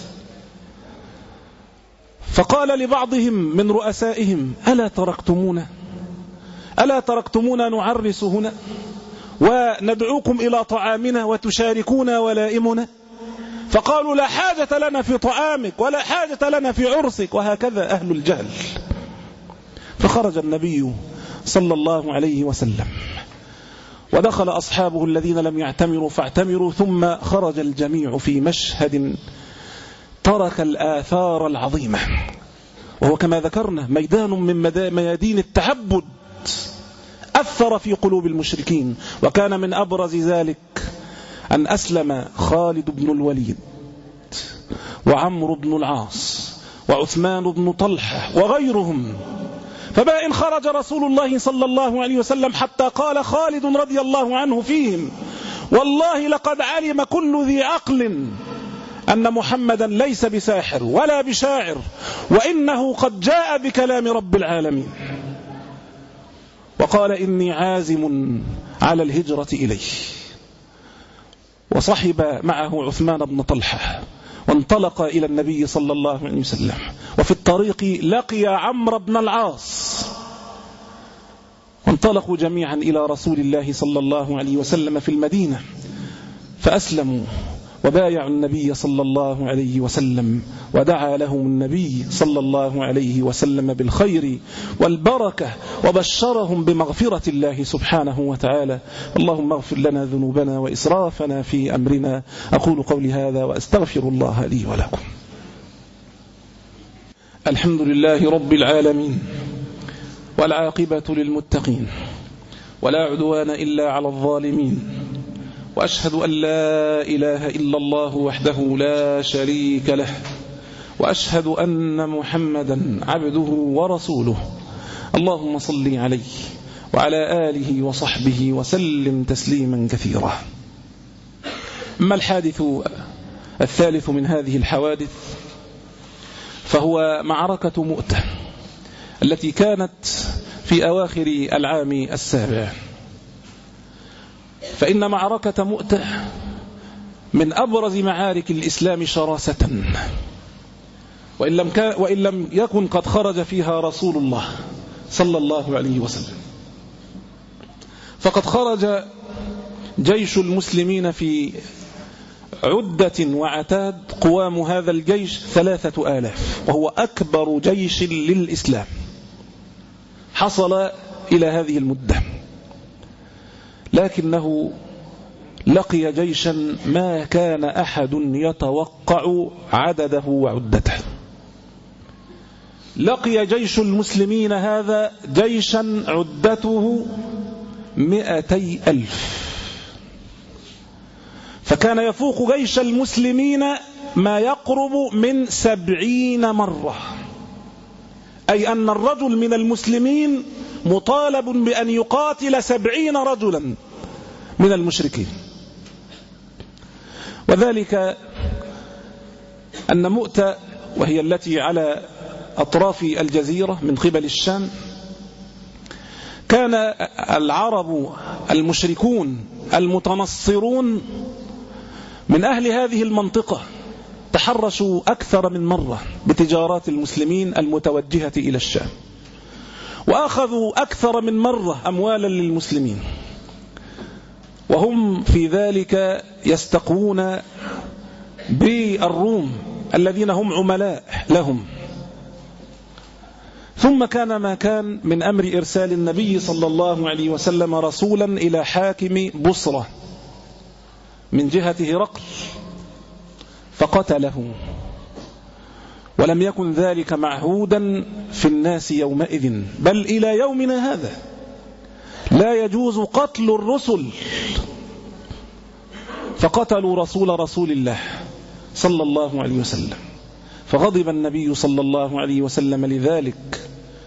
فقال لبعضهم من رؤسائهم: ألا تركتمونا ألا تركتمونا نعرس هنا وندعوكم إلى طعامنا وتشاركونا ولائمنا؟ فقالوا: لا حاجة لنا في طعامك ولا حاجة لنا في عرسك. وهكذا أهل الجهل. فخرج النبي صلى الله عليه وسلم ودخل أصحابه الذين لم يعتمروا فاعتمروا، ثم خرج الجميع في مشهد ترك الآثار العظيمة، وهو كما ذكرنا ميدان من ميادين التعبد أثر في قلوب المشركين. وكان من أبرز ذلك أن أسلم خالد بن الوليد وعمرو بن العاص وعثمان بن طلحة وغيرهم. فما إن خرج رسول الله صلى الله عليه وسلم حتى قال خالد رضي الله عنه فيهم: والله لقد علم كل ذي عقل أن محمدا ليس بساحر ولا بشاعر، وإنه قد جاء بكلام رب العالمين. وقال: إني عازم على الهجرة إليه. وصحب معه عثمان بن طلحة وانطلق إلى النبي صلى الله عليه وسلم، وفي الطريق لقي عمرو بن العاص، وانطلقوا جميعا إلى رسول الله صلى الله عليه وسلم في المدينة، فأسلموا وبايعوا النبي صلى الله عليه وسلم، ودعا لهم النبي صلى الله عليه وسلم بالخير والبركة، وبشرهم بمغفرة الله سبحانه وتعالى. اللهم اغفر لنا ذنوبنا وإسرافنا في أمرنا. أقول قولي هذا وأستغفر الله لي ولكم. الحمد لله رب العالمين، والعاقبة للمتقين، ولا عدوان إلا على الظالمين، وأشهد أن لا إله إلا الله وحده لا شريك له، وأشهد أن محمدا عبده ورسوله. اللهم صل عليه وعلى آله وصحبه وسلم تسليما كثيرا. أما الحادث الثالث من هذه الحوادث فهو معركة مؤتة التي كانت في أواخر العام السابع. فإن معركة مؤتة من أبرز معارك الإسلام شراسة، وإن لم, وإن لم يكن قد خرج فيها رسول الله صلى الله عليه وسلم، فقد خرج جيش المسلمين في عدة وعتاد. قوام هذا الجيش ثلاثة آلاف، وهو أكبر جيش للإسلام حصل إلى هذه المدة، لكنه لقي جيشا ما كان أحد يتوقع عدده وعدته. لقي جيش المسلمين هذا جيشا عدته مئتي ألف، فكان يفوق جيش المسلمين ما يقرب من سبعين مرة، أي أن الرجل من المسلمين مطالب بأن يقاتل سبعين رجلا من المشركين. وذلك أن مؤتة، وهي التي على أطراف الجزيرة من قبل الشام، كان العرب المشركون المتنصرون من أهل هذه المنطقة تحرشوا أكثر من مرة بتجارات المسلمين المتوجهة إلى الشام، وأخذوا أكثر من مرة أموالا للمسلمين، وهم في ذلك يستقوون بالروم الذين هم عملاء لهم. ثم كان ما كان من أمر إرسال النبي صلى الله عليه وسلم رسولا إلى حاكم بصرة من جهة هرقل فقتله، ولم يكن ذلك معهودا في الناس يومئذ، بل إلى يومنا هذا لا يجوز قتل الرسل، فقتلوا رسول رسول الله صلى الله عليه وسلم. فغضب النبي صلى الله عليه وسلم لذلك،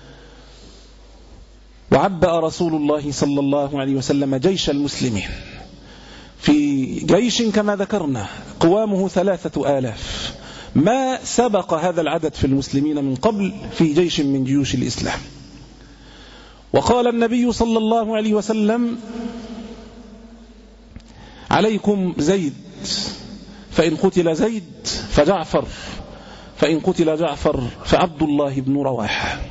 وعبأ رسول الله صلى الله عليه وسلم جيش المسلمين في جيش كما ذكرنا قوامه ثلاثة آلاف، ما سبق هذا العدد في المسلمين من قبل في جيش من جيوش الإسلام. وقال النبي صلى الله عليه وسلم: عليكم زيد، فإن قتل زيد فجعفر، فإن قتل جعفر فعبد الله بن رواحة.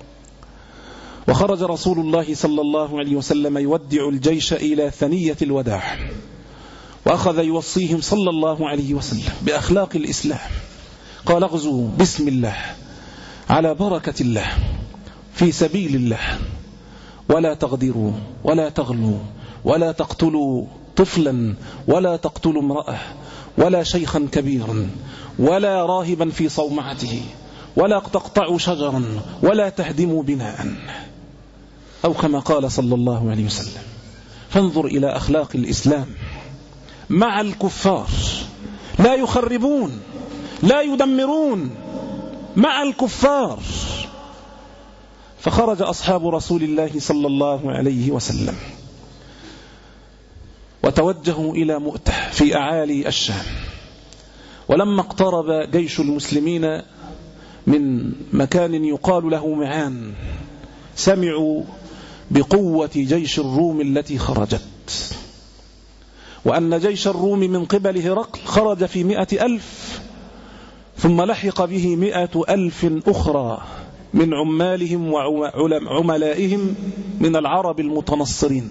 وخرج رسول الله صلى الله عليه وسلم يودع الجيش إلى ثنية الوداع، وأخذ يوصيهم صلى الله عليه وسلم بأخلاق الإسلام. قال: اغزوا بسم الله على بركة الله في سبيل الله، ولا تغدروا ولا تغلوا ولا تقتلوا طفلا ولا تقتلوا امرأة ولا شيخا كبيرا ولا راهبا في صومعته ولا تقطعوا شجرا ولا تهدموا بناء، أو كما قال صلى الله عليه وسلم. فانظر إلى أخلاق الإسلام مع الكفار، لا يخربون لا يدمرون مع الكفار. فخرج أصحاب رسول الله صلى الله عليه وسلم وتوجهوا إلى مؤتة في أعالي الشام، ولما اقترب جيش المسلمين من مكان يقال له معان سمعوا بقوة جيش الروم التي خرجت، وأن جيش الروم من قبل هرقل خرج في مئة ألف، ثم لحق به مئة ألف أخرى من عمالهم وعملائهم من العرب المتنصرين،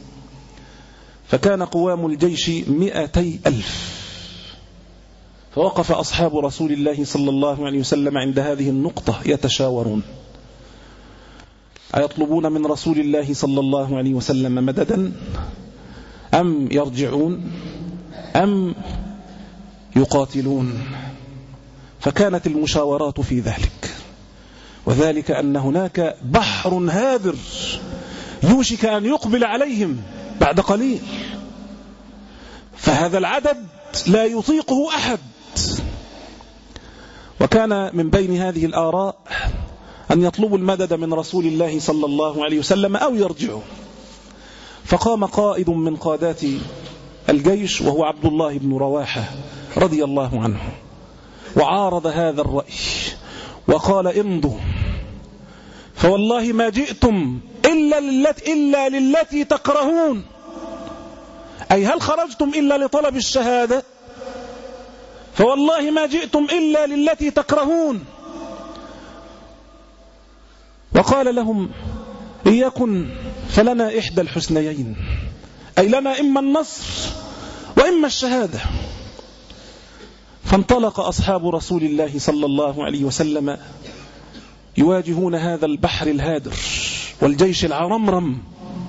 فكان قوام الجيش مئتي ألف. فوقف أصحاب رسول الله صلى الله عليه وسلم عند هذه النقطة يتشاورون، أيطلبون من رسول الله صلى الله عليه وسلم مددا أم يرجعون أم يقاتلون؟ فكانت المشاورات في ذلك، وذلك أن هناك بحر هادر يوشك أن يقبل عليهم بعد قليل، فهذا العدد لا يطيقه أحد. وكان من بين هذه الآراء أن يطلبوا المدد من رسول الله صلى الله عليه وسلم أو يرجعوا. فقام قائد من قادات الجيش وهو عبد الله بن رواحة رضي الله عنه وعارض هذا الرأي وقال: امضوا، فوالله ما جئتم إلا للتي, إلا للتي تكرهون، أي هل خرجتم إلا لطلب الشهادة؟ فوالله ما جئتم إلا للتي تكرهون. وقال لهم: إن يكن فلنا إحدى الحسنيين، أي لنا إما النصر وإما الشهادة. فانطلق أصحاب رسول الله صلى الله عليه وسلم يواجهون هذا البحر الهادر والجيش العرمرم.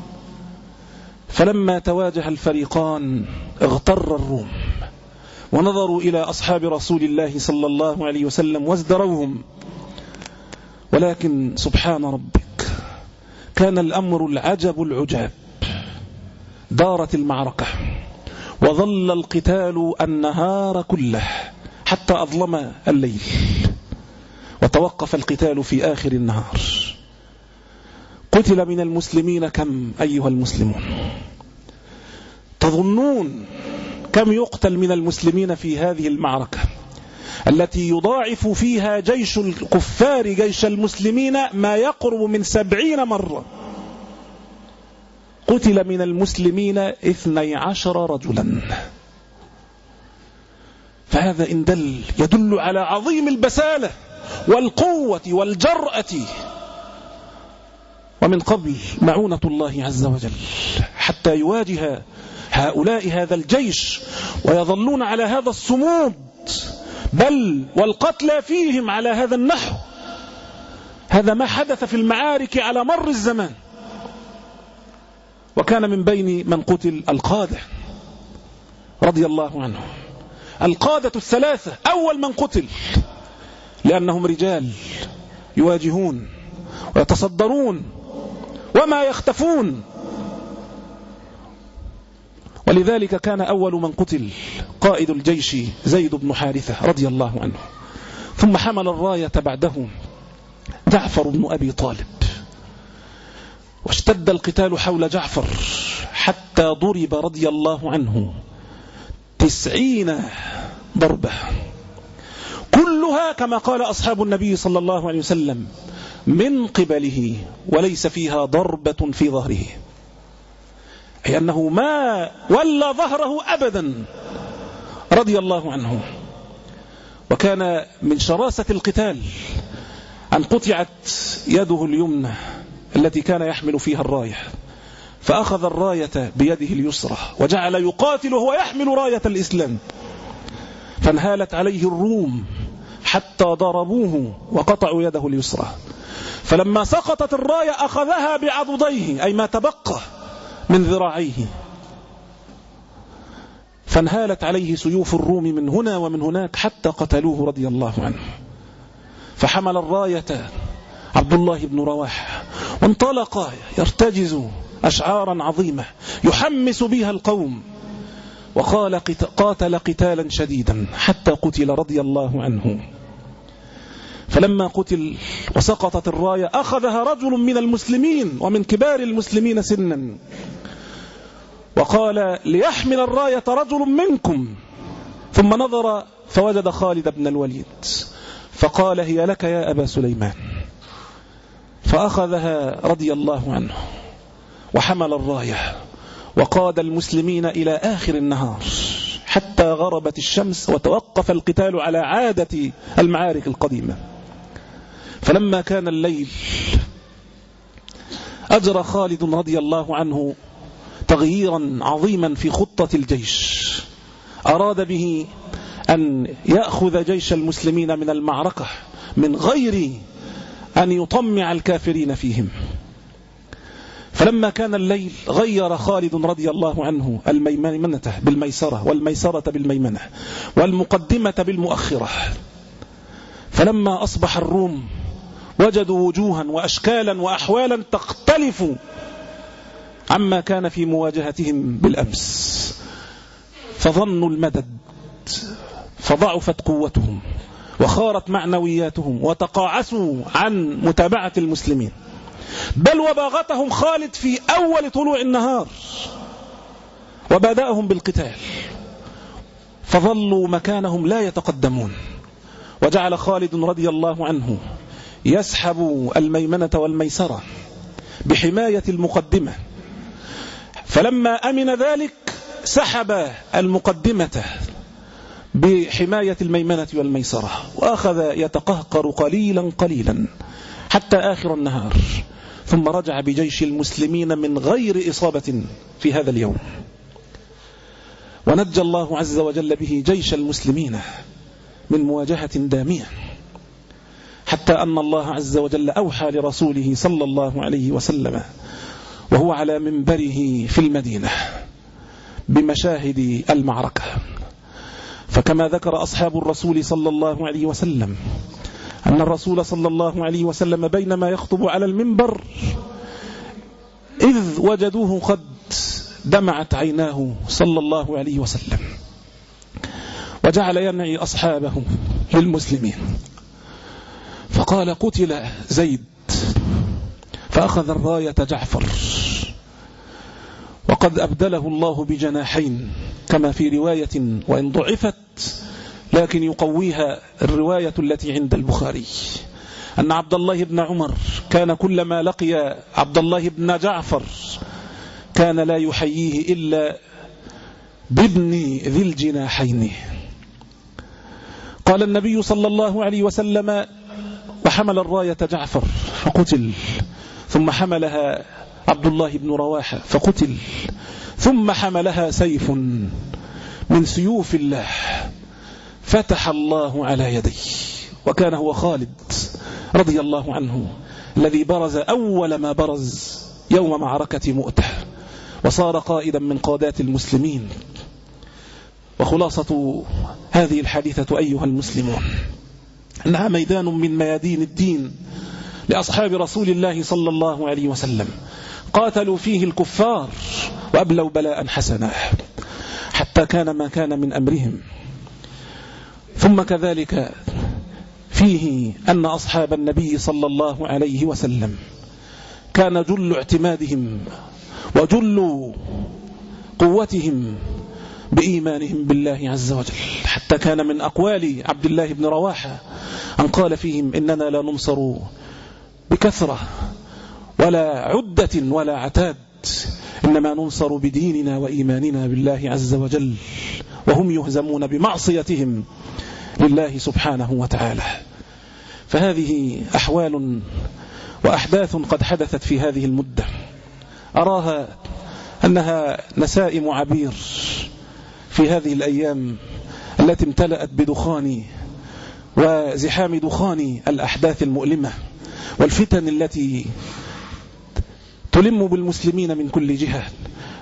فلما تواجه الفريقان اغتر الروم ونظروا إلى أصحاب رسول الله صلى الله عليه وسلم وازدروهم. ولكن سبحان ربك كان الأمر العجب العجاب. دارت المعركة وظل القتال النهار كله حتى أظلم الليل، وتوقف القتال في آخر النهار. قتل من المسلمين كم أيها المسلمون؟ تظنون كم يقتل من المسلمين في هذه المعركة التي يضاعف فيها جيش الكفار جيش المسلمين ما يقرب من سبعين مرة؟ قتل من المسلمين اثني عشر رجلا. فهذا إن دل يدل على عظيم البسالة والقوة والجرأة، ومن قبل معونة الله عز وجل حتى يواجه هؤلاء هذا الجيش ويظلون على هذا الصمود، بل والقتلى فيهم على هذا النحو. هذا ما حدث في المعارك على مر الزمان. وكان من بين من قتل القادة رضي الله عنه، القادة الثلاثة أول من قتل، لأنهم رجال يواجهون ويتصدرون وما يختفون. ولذلك كان أول من قتل قائد الجيش زيد بن حارثة رضي الله عنه، ثم حمل الراية بعده جعفر بن أبي طالب، واشتد القتال حول جعفر حتى ضرب رضي الله عنه تسعين ضربة، كلها كما قال أصحاب النبي صلى الله عليه وسلم من قبله، وليس فيها ضربة في ظهره، أي أنه ما ولى ظهره أبدا رضي الله عنه. وكان من شراسة القتال أن قطعت يده اليمنى التي كان يحمل فيها الراية، فأخذ الراية بيده اليسرى وجعل يقاتل وهو يحمل راية الإسلام، فانهالت عليه الروم حتى ضربوه وقطعوا يده اليسرى. فلما سقطت الراية أخذها بعضديه، أي ما تبقى من ذراعيه، فانهالت عليه سيوف الروم من هنا ومن هناك حتى قتلوه رضي الله عنه. فحمل الراية عبد الله بن رواحة وانطلق يرتجز أشعارا عظيمة يحمس بها القوم، وقال قاتل قتالا شديدا حتى قتل رضي الله عنه. فلما قتل وسقطت الراية أخذها رجل من المسلمين ومن كبار المسلمين سنا وقال ليحمل الراية رجل منكم، ثم نظر فوجد خالد بن الوليد فقال هي لك يا أبا سليمان، فأخذها رضي الله عنه وحمل الراية وقاد المسلمين إلى آخر النهار حتى غربت الشمس وتوقف القتال على عادة المعارك القديمة. فلما كان الليل أجرى خالد رضي الله عنه تغييرا عظيما في خطة الجيش، أراد به أن يأخذ جيش المسلمين من المعركة من غير أن يطمع الكافرين فيهم. فلما كان الليل غير خالد رضي الله عنه الميمنة بالميسرة والميسرة بالميمنة والمقدمة بالمؤخرة. فلما أصبح الروم وجدوا وجوها وأشكالا وأحوالا تختلف عما كان في مواجهتهم بالأمس، فظنوا المدد فضعفت قوتهم وخارت معنوياتهم وتقاعسوا عن متابعة المسلمين، بل وباغتهم خالد في أول طلوع النهار وبدأهم بالقتال، فظلوا مكانهم لا يتقدمون. وجعل خالد رضي الله عنه يسحب الميمنة والميسرة بحماية المقدمة، فلما أمن ذلك سحب المقدمة بحماية الميمنة والميسرة وأخذ يتقهقر قليلا قليلا حتى آخر النهار، ثم رجع بجيش المسلمين من غير إصابة في هذا اليوم. ونجى الله عز وجل به جيش المسلمين من مواجهة دامية، حتى أن الله عز وجل أوحى لرسوله صلى الله عليه وسلم وهو على منبره في المدينة بمشاهد المعركة. فكما ذكر أصحاب الرسول صلى الله عليه وسلم أن الرسول صلى الله عليه وسلم بينما يخطب على المنبر إذ وجدوه قد دمعت عيناه صلى الله عليه وسلم، وجعل ينعي أصحابه للمسلمين، فقال قتل زيد، فأخذ الراية جعفر، وقد أبدله الله بجناحين كما في رواية وإن ضعفت لكن يقويها الرواية التي عند البخاري أن عبد الله بن عمر كان كلما لقي عبد الله بن جعفر كان لا يحييه إلا بابن ذي الجناحين. قال النبي صلى الله عليه وسلم وحمل الراية جعفر فقتل، ثم حملها عبد الله بن رواحة فقتل، ثم حملها سيف من سيوف الله فتح الله على يديه، وكان هو خالد رضي الله عنه الذي برز أول ما برز يوم معركة مؤتة وصار قائدا من قادات المسلمين. وخلاصة هذه الحادثة أيها المسلمون أنها ميدان من ميادين الدين لأصحاب رسول الله صلى الله عليه وسلم، قاتلوا فيه الكفار وأبلوا بلاء حسنا حتى كان ما كان من أمرهم. ثم كذلك فيه أن أصحاب النبي صلى الله عليه وسلم كان جل اعتمادهم وجل قوتهم بإيمانهم بالله عز وجل، حتى كان من أقوال عبد الله بن رواحة أن قال فيهم إننا لا ننصر بكثرة ولا عدة ولا عتاد، إنما ننصر بديننا وإيماننا بالله عز وجل، وهم يهزمون بمعصيتهم لله سبحانه وتعالى. فهذه أحوال وأحداث قد حدثت في هذه المدة أراها أنها نسائم عبير في هذه الأيام التي امتلأت بدخان وزحام دخان الأحداث المؤلمة والفتن التي تلم بالمسلمين من كل جهة،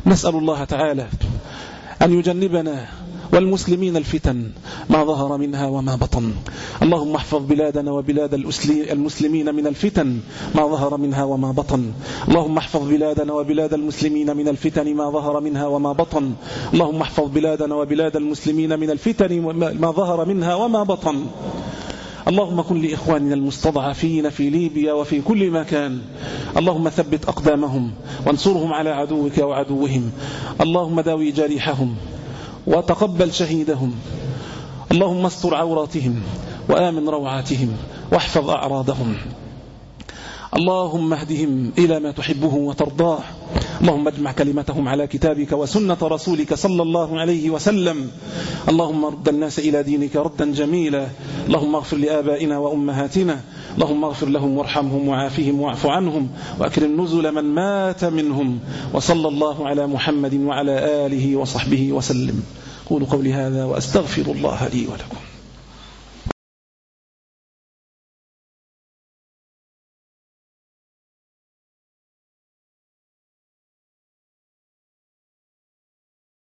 نسأل الله تعالى أن يجنبنا والمسلمين الفتن ما ظهر منها وما بطن. اللهم احفظ بلادنا وبلاد المسلمين من الفتن ما ظهر منها وما بطن. اللهم احفظ بلادنا وبلاد المسلمين من الفتن ما ظهر منها وما بطن. اللهم احفظ بلادنا وبلاد المسلمين من الفتن ما ظهر منها وما بطن. اللهم كن لإخواننا المستضعفين في ليبيا وفي كل مكان. اللهم ثبت أقدامهم وانصرهم على عدوك وعدوهم. اللهم داوي جريحهم وتقبل شهيدهم. اللهم استر عوراتهم وآمن روعاتهم واحفظ أعراضهم. اللهم اهدهم إلى ما تحبه وترضاه. اللهم اجمع كلمتهم على كتابك وسنة رسولك صلى الله عليه وسلم. اللهم رد الناس إلى دينك ردا جميلا. اللهم اغفر لآبائنا وأمهاتنا. اللهم اغفر لهم وارحمهم وعافهم واعف عنهم وأكرم نزل من مات منهم. وصلى الله على محمد وعلى آله وصحبه وسلم. قولوا قولي هذا وأستغفر الله لي ولكم.